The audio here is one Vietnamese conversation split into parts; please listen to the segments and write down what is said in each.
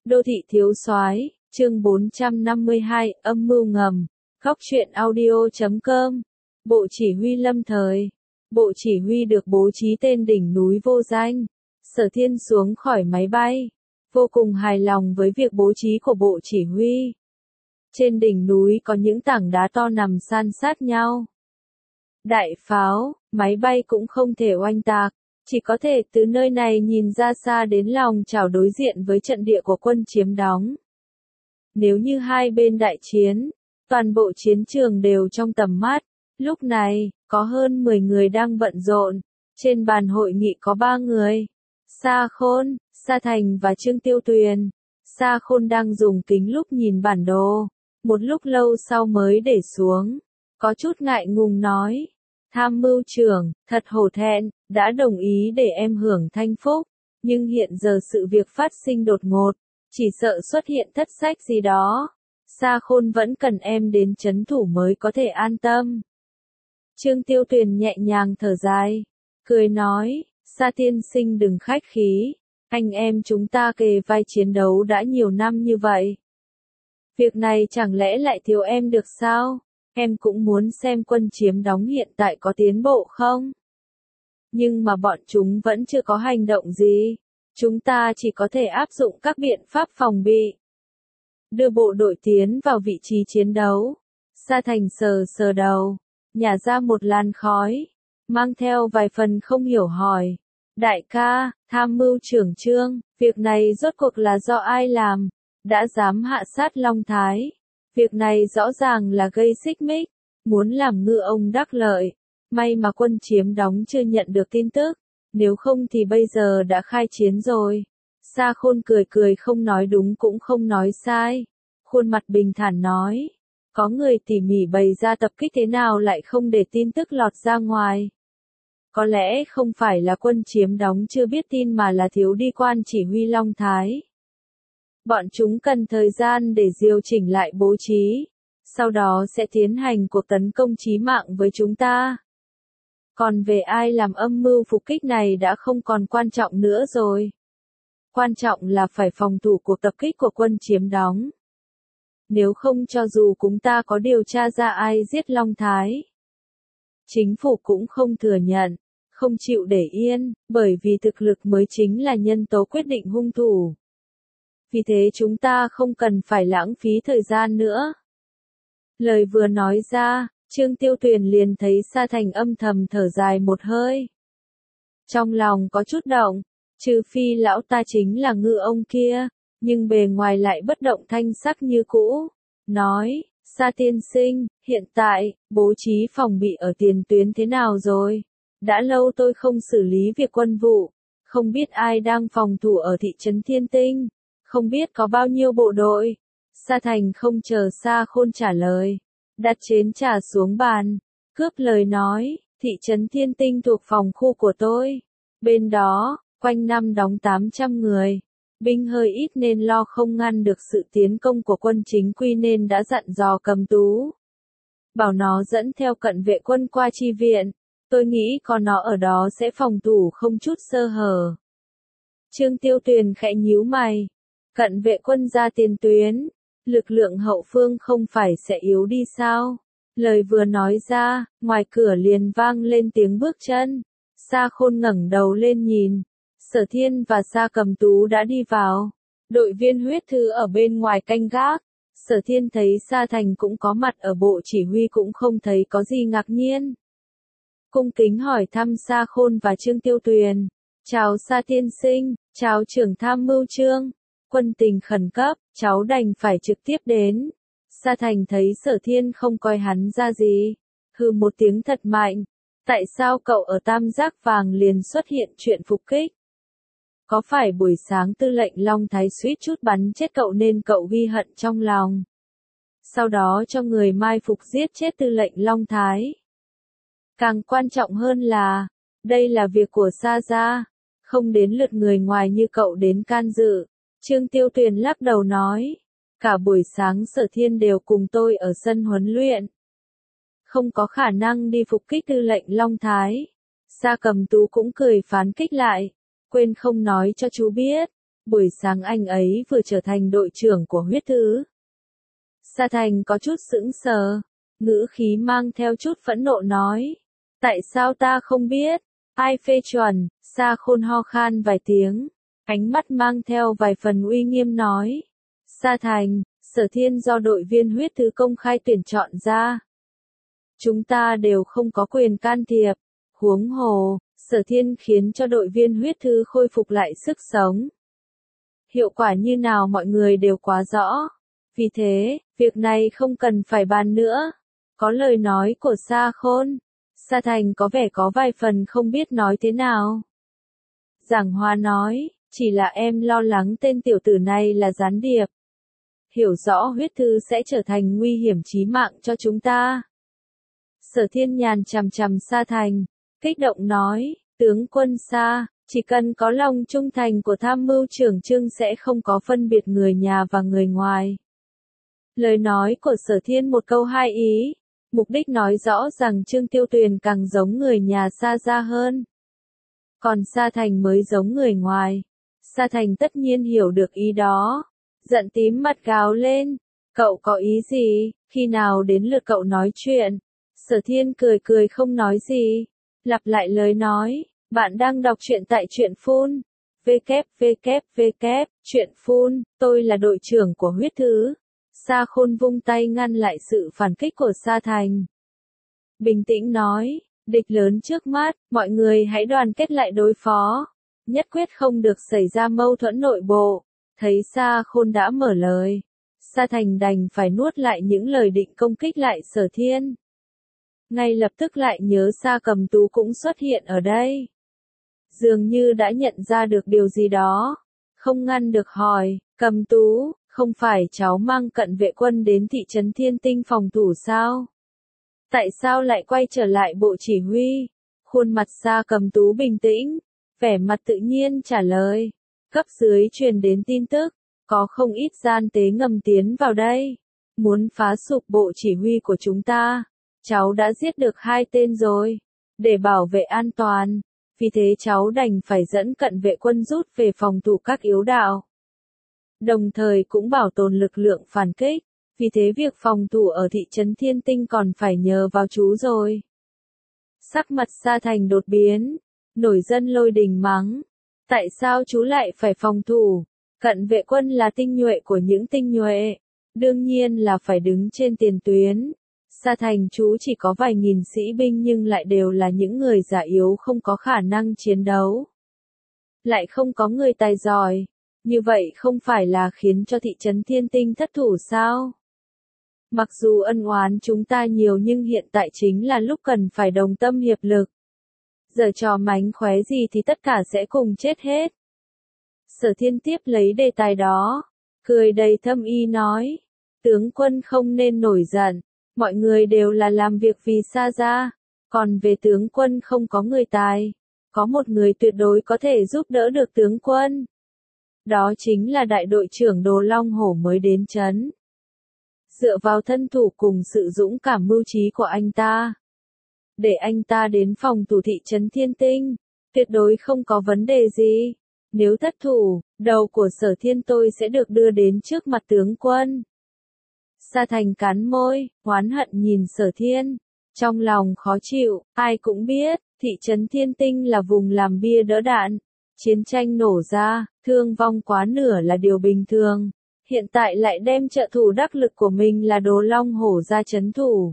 Đô thị thiếu soái, chương 452, âm mưu ngầm. Góc truyện audio.com. Bộ chỉ huy lâm thời. Bộ chỉ huy được bố trí tên đỉnh núi vô danh. Sở Thiên xuống khỏi máy bay, vô cùng hài lòng với việc bố trí của bộ chỉ huy. Trên đỉnh núi có những tảng đá to nằm san sát nhau. Đại pháo, máy bay cũng không thể oanh tạc, chỉ có thể từ nơi này nhìn ra xa đến lòng chảo đối diện với trận địa của quân chiếm đóng. Nếu như hai bên đại chiến, toàn bộ chiến trường đều trong tầm mắt. Lúc này, có hơn 10 người đang bận rộn. Trên bàn hội nghị có 3 người. Sa Khôn, Sa Thành và Trương Tiêu Tuyền. Sa Khôn đang dùng kính lúp nhìn bản đồ. Một lúc lâu sau mới để xuống. Có chút ngại ngùng nói. Tham mưu trưởng, thật hổ thẹn, đã đồng ý để em hưởng thanh phúc. Nhưng hiện giờ sự việc phát sinh đột ngột. Chỉ sợ xuất hiện thất sách gì đó. Sa Khôn vẫn cần em đến trấn thủ mới có thể an tâm. Trương Tiêu Tuyền nhẹ nhàng thở dài, cười nói, Sa tiên sinh đừng khách khí, anh em chúng ta kề vai chiến đấu đã nhiều năm như vậy. Việc này chẳng lẽ lại thiếu em được sao? Em cũng muốn xem quân chiếm đóng hiện tại có tiến bộ không? Nhưng mà bọn chúng vẫn chưa có hành động gì. Chúng ta chỉ có thể áp dụng các biện pháp phòng bị. Đưa bộ đội tiến vào vị trí chiến đấu. Sa Thành sờ sờ đầu, nhả ra một làn khói, mang theo vài phần không hiểu hỏi. Đại ca, tham mưu trưởng Trương, việc này rốt cuộc là do ai làm? Đã dám hạ sát Long Thái. Việc này rõ ràng là gây xích mích, muốn làm ngư ông đắc lợi. May mà quân chiếm đóng chưa nhận được tin tức, nếu không thì bây giờ đã khai chiến rồi. Sa Khôn cười cười không nói đúng cũng không nói sai. Khuôn mặt bình thản nói. Có người tỉ mỉ bày ra tập kích thế nào lại không để tin tức lọt ra ngoài. Có lẽ không phải là quân chiếm đóng chưa biết tin mà là thiếu đi quan chỉ huy Long Thái. Bọn chúng cần thời gian để điều chỉnh lại bố trí. Sau đó sẽ tiến hành cuộc tấn công chí mạng với chúng ta. Còn về ai làm âm mưu phục kích này đã không còn quan trọng nữa rồi. Quan trọng là phải phòng thủ cuộc tập kích của quân chiếm đóng. Nếu không cho dù chúng ta có điều tra ra ai giết Long Thái, chính phủ cũng không thừa nhận, không chịu để yên, bởi vì thực lực mới chính là nhân tố quyết định hung thủ. Vì thế chúng ta không cần phải lãng phí thời gian nữa. Lời vừa nói ra, Trương Tiêu Tuyền liền thấy Sa Thành âm thầm thở dài một hơi. Trong lòng có chút động, trừ phi lão ta chính là ngư ông kia, nhưng bề ngoài lại bất động thanh sắc như cũ. Nói, Sa tiên sinh, hiện tại, bố trí phòng bị ở tiền tuyến thế nào rồi? Đã lâu tôi không xử lý việc quân vụ, không biết ai đang phòng thủ ở thị trấn Thiên Tinh, không biết có bao nhiêu bộ đội. Sa Thành không chờ Sa Khôn trả lời, đặt chén trà xuống bàn, cướp lời nói, thị trấn Thiên Tinh thuộc phòng khu của tôi. Bên đó, quanh năm đóng 800 người. Binh hơi ít nên lo không ngăn được sự tiến công của quân chính quy nên đã dặn dò Cầm Tú. Bảo nó dẫn theo cận vệ quân qua chi viện. Tôi nghĩ có nó ở đó sẽ phòng thủ không chút sơ hở. Trương Tiêu Tuyền khẽ nhíu mày. Cận vệ quân ra tiền tuyến. Lực lượng hậu phương không phải sẽ yếu đi sao? Lời vừa nói ra, ngoài cửa liền vang lên tiếng bước chân. Sa Khôn ngẩng đầu lên nhìn. Sở Thiên và Sa Cầm Tú đã đi vào. Đội viên huyết thư ở bên ngoài canh gác. Sở Thiên thấy Sa Thành cũng có mặt ở bộ chỉ huy cũng không thấy có gì ngạc nhiên. Cung kính hỏi thăm Sa Khôn và Trương Tiêu Tuyền. Chào Sa tiên sinh, chào trưởng tham mưu Trương. Quân tình khẩn cấp, cháu đành phải trực tiếp đến. Sa Thành thấy Sở Thiên không coi hắn ra gì. Hừ một tiếng thật mạnh. Tại sao cậu ở Tam Giác Vàng liền xuất hiện chuyện phục kích? Có phải buổi sáng tư lệnh Long Thái suýt chút bắn chết cậu nên cậu ghi hận trong lòng? Sau đó cho người mai phục giết chết tư lệnh Long Thái. Càng quan trọng hơn là, đây là việc của Sa gia, không đến lượt người ngoài như cậu đến can dự. Trương Tiêu Tuyền lắc đầu nói, cả buổi sáng Sở Thiên đều cùng tôi ở sân huấn luyện. Không có khả năng đi phục kích tư lệnh Long Thái. Sa Cầm Tú cũng cười phán kích lại. Quên không nói cho chú biết. Buổi sáng anh ấy vừa trở thành đội trưởng của huyết thứ. Sa Thành có chút sững sờ, ngữ khí mang theo chút phẫn nộ nói. Tại sao ta không biết? Ai phê chuẩn? Sa Khôn ho khan vài tiếng, ánh mắt mang theo vài phần uy nghiêm nói. Sa Thành, Sở Thiên do đội viên huyết thứ công khai tuyển chọn ra. Chúng ta đều không có quyền can thiệp. Huống hồ, Sở Thiên khiến cho đội viên huyết thứ khôi phục lại sức sống. Hiệu quả như nào mọi người đều quá rõ. Vì thế, việc này không cần phải bàn nữa. Có lời nói của Sa Khôn. Sa Thành có vẻ có vài phần không biết nói thế nào. Giảng Hoa nói, chỉ là em lo lắng tên tiểu tử này là gián điệp. Hiểu rõ huyết thư sẽ trở thành nguy hiểm chí mạng cho chúng ta. Sở Thiên nhàn chằm chằm Sa Thành, kích động nói, tướng quân Sa, chỉ cần có lòng trung thành của tham mưu trưởng Trương sẽ không có phân biệt người nhà và người ngoài. Lời nói của Sở Thiên một câu hai ý, mục đích nói rõ rằng Trương Tiêu Tuyền càng giống người nhà Sa gia hơn. Còn Sa Thành mới giống người ngoài. Sa Thành tất nhiên hiểu được ý đó. Giận tím mặt gào lên. Cậu có ý gì? Khi nào đến lượt cậu nói chuyện? Sở Thiên cười cười không nói gì. Lặp lại lời nói. Bạn đang đọc truyện tại truyện phun. Truyện phun. Tôi là đội trưởng của huyết thứ. Sa Khôn vung tay ngăn lại sự phản kích của Sa Thành. Bình tĩnh nói. Địch lớn trước mắt, mọi người hãy đoàn kết lại đối phó. Nhất quyết không được xảy ra mâu thuẫn nội bộ. Thấy Sa Khôn đã mở lời. Sa Thành đành phải nuốt lại những lời định công kích lại Sở Thiên. Ngay lập tức lại nhớ Sa Cầm Tú cũng xuất hiện ở đây. Dường như đã nhận ra được điều gì đó. Không ngăn được hỏi, Cầm Tú, không phải cháu mang cận vệ quân đến thị trấn Thiên Tinh phòng thủ sao? Tại sao lại quay trở lại bộ chỉ huy? Khuôn mặt Sa Cầm Tú bình tĩnh, vẻ mặt tự nhiên trả lời. Cấp dưới truyền đến tin tức, có không ít gian tế ngầm tiến vào đây. Muốn phá sụp bộ chỉ huy của chúng ta. Cháu đã giết được 2 tên rồi. Để bảo vệ an toàn. Vì thế cháu đành phải dẫn cận vệ quân rút về phòng thủ các yếu đạo. Đồng thời cũng bảo tồn lực lượng phản kích. Vì thế việc phòng thủ ở thị trấn Thiên Tinh còn phải nhờ vào chú rồi. Sắc mặt Sa Thành đột biến. Nổi dân lôi đình mắng. Tại sao chú lại phải phòng thủ? Cận vệ quân là tinh nhuệ của những tinh nhuệ. Đương nhiên là phải đứng trên tiền tuyến. Sa Thành chú chỉ có vài nghìn sĩ binh nhưng lại đều là những người già yếu không có khả năng chiến đấu. Lại không có người tài giỏi. Như vậy không phải là khiến cho thị trấn Thiên Tinh thất thủ sao? Mặc dù ân oán chúng ta nhiều nhưng hiện tại chính là lúc cần phải đồng tâm hiệp lực. Giờ trò mánh khóe gì thì tất cả sẽ cùng chết hết. Sở Thiên tiếp lấy đề tài đó, cười đầy thâm ý nói, tướng quân không nên nổi giận, mọi người đều là làm việc vì Sa gia, còn về tướng quân không có người tài, có một người tuyệt đối có thể giúp đỡ được tướng quân. Đó chính là đại đội trưởng Đồ Long Hổ mới đến trấn. Dựa vào thân thủ cùng sự dũng cảm mưu trí của anh ta. Để anh ta đến phòng thủ thị trấn Thiên Tinh, tuyệt đối không có vấn đề gì. Nếu thất thủ, đầu của Sở Thiên tôi sẽ được đưa đến trước mặt tướng quân. Sa Thành cắn môi, oán hận nhìn Sở Thiên. Trong lòng khó chịu, ai cũng biết, thị trấn Thiên Tinh là vùng làm bia đỡ đạn. Chiến tranh nổ ra, thương vong quá nửa là điều bình thường. Hiện tại lại đem trợ thủ đắc lực của mình là Đồ Long Hổ ra trấn thủ.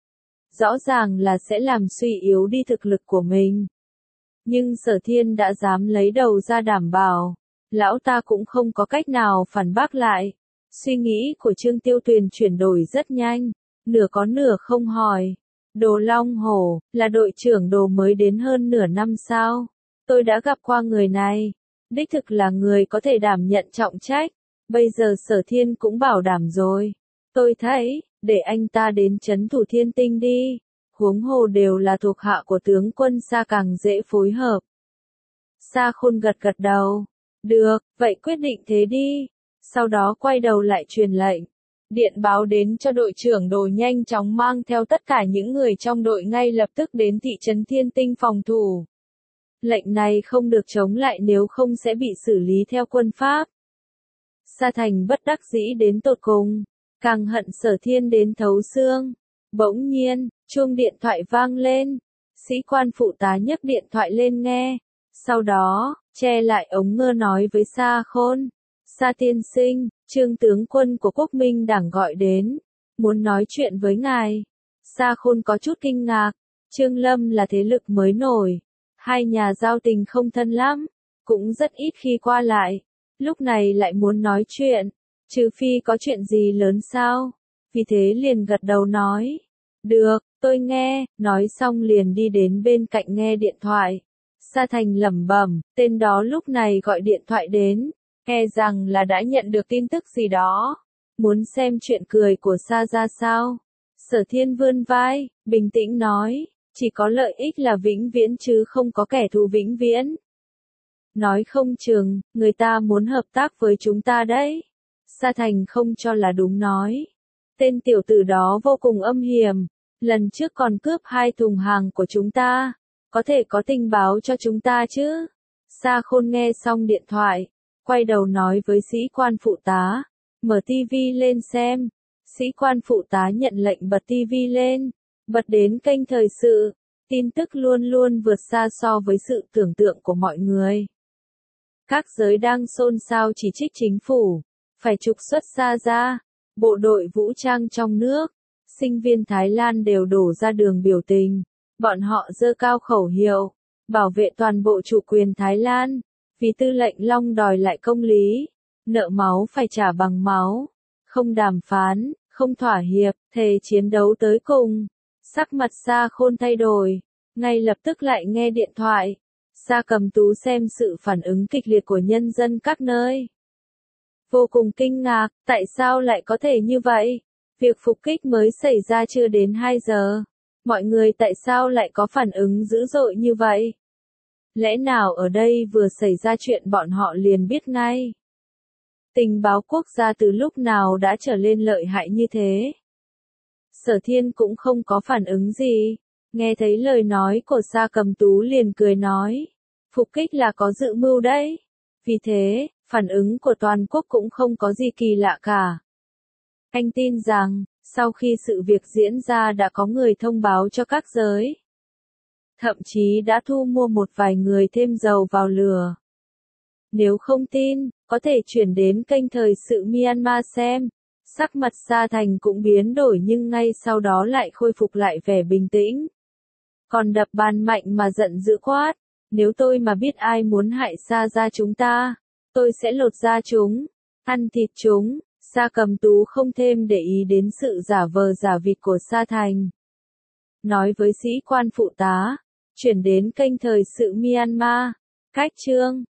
Rõ ràng là sẽ làm suy yếu đi thực lực của mình. Nhưng Sở Thiên đã dám lấy đầu ra đảm bảo. Lão ta cũng không có cách nào phản bác lại. Suy nghĩ của Trương Tiêu Tuyền chuyển đổi rất nhanh. Nửa có nửa không hỏi. Đồ Long Hổ, là đội trưởng Đồ mới đến hơn nửa năm sao? Tôi đã gặp qua người này. Đích thực là người có thể đảm nhận trọng trách. Bây giờ Sở Thiên cũng bảo đảm rồi. Tôi thấy, để anh ta đến trấn thủ Thiên Tinh đi. Huống hồ đều là thuộc hạ của tướng quân Sa càng dễ phối hợp. Sa Khôn gật gật đầu. Được, vậy quyết định thế đi. Sau đó quay đầu lại truyền lệnh. Điện báo đến cho đội trưởng Đồ nhanh chóng mang theo tất cả những người trong đội ngay lập tức đến thị trấn Thiên Tinh phòng thủ. Lệnh này không được chống lại nếu không sẽ bị xử lý theo quân pháp. Sa Thành bất đắc dĩ đến tột cùng, càng hận Sở Thiên đến thấu xương. Bỗng nhiên, chuông điện thoại vang lên, sĩ quan phụ tá nhấc điện thoại lên nghe, sau đó, che lại ống nghe nói với Sa Khôn. Sa tiên sinh, Trương tướng quân của Quốc Minh Đảng gọi đến, muốn nói chuyện với ngài. Sa Khôn có chút kinh ngạc, Trương Lâm là thế lực mới nổi, hai nhà giao tình không thân lắm, cũng rất ít khi qua lại, lúc này lại muốn nói chuyện, trừ phi có chuyện gì lớn sao, vì thế liền gật đầu nói, được, tôi nghe, nói xong liền đi đến bên cạnh nghe điện thoại. Sa Thành lẩm bẩm, tên đó lúc này gọi điện thoại đến, e rằng là đã nhận được tin tức gì đó, muốn xem chuyện cười của Sa ra sao. Sở Thiên vươn vai, bình tĩnh nói, chỉ có lợi ích là vĩnh viễn chứ không có kẻ thù vĩnh viễn. Nói không chừng, người ta muốn hợp tác với chúng ta đấy. Sa Thành không cho là đúng nói. Tên tiểu tử đó vô cùng âm hiểm, lần trước còn cướp 2 thùng hàng của chúng ta, có thể có tình báo cho chúng ta chứ. Sa Khôn nghe xong điện thoại, quay đầu nói với sĩ quan phụ tá, mở tivi lên xem. Sĩ quan phụ tá nhận lệnh bật tivi lên, bật đến kênh thời sự, tin tức luôn luôn vượt xa so với sự tưởng tượng của mọi người. Các giới đang xôn xao chỉ trích chính phủ, phải trục xuất Sa ra, bộ đội vũ trang trong nước, sinh viên Thái Lan đều đổ ra đường biểu tình, bọn họ giơ cao khẩu hiệu, bảo vệ toàn bộ chủ quyền Thái Lan, vì tư lệnh Long đòi lại công lý, nợ máu phải trả bằng máu, không đàm phán, không thỏa hiệp, thề chiến đấu tới cùng. Sắc mặt Sa Khôn thay đổi, ngay lập tức lại nghe điện thoại. Sa Cầm Tú xem sự phản ứng kịch liệt của nhân dân các nơi. Vô cùng kinh ngạc, tại sao lại có thể như vậy? Việc phục kích mới xảy ra chưa đến 2 giờ. Mọi người tại sao lại có phản ứng dữ dội như vậy? Lẽ nào ở đây vừa xảy ra chuyện bọn họ liền biết ngay? Tình báo quốc gia từ lúc nào đã trở lên lợi hại như thế? Sở Thiên cũng không có phản ứng gì. Nghe thấy lời nói của Sa Cầm Tú liền cười nói. Phục kích là có dự mưu đấy. Vì thế, phản ứng của toàn quốc cũng không có gì kỳ lạ cả. Anh tin rằng, sau khi sự việc diễn ra đã có người thông báo cho các giới. Thậm chí đã thu mua một vài người thêm dầu vào lửa. Nếu không tin, có thể chuyển đến kênh thời sự Myanmar xem. Sắc mặt Sa Thành cũng biến đổi nhưng ngay sau đó lại khôi phục lại vẻ bình tĩnh. Còn đập bàn mạnh mà giận dữ quát. Nếu tôi mà biết ai muốn hại Sa ra chúng ta, tôi sẽ lột da chúng, ăn thịt chúng. Sa Cầm Tú không thêm để ý đến sự giả vờ giả vịt của Sa Thành. Nói với sĩ quan phụ tá, chuyển đến kênh thời sự Myanmar, cách chương.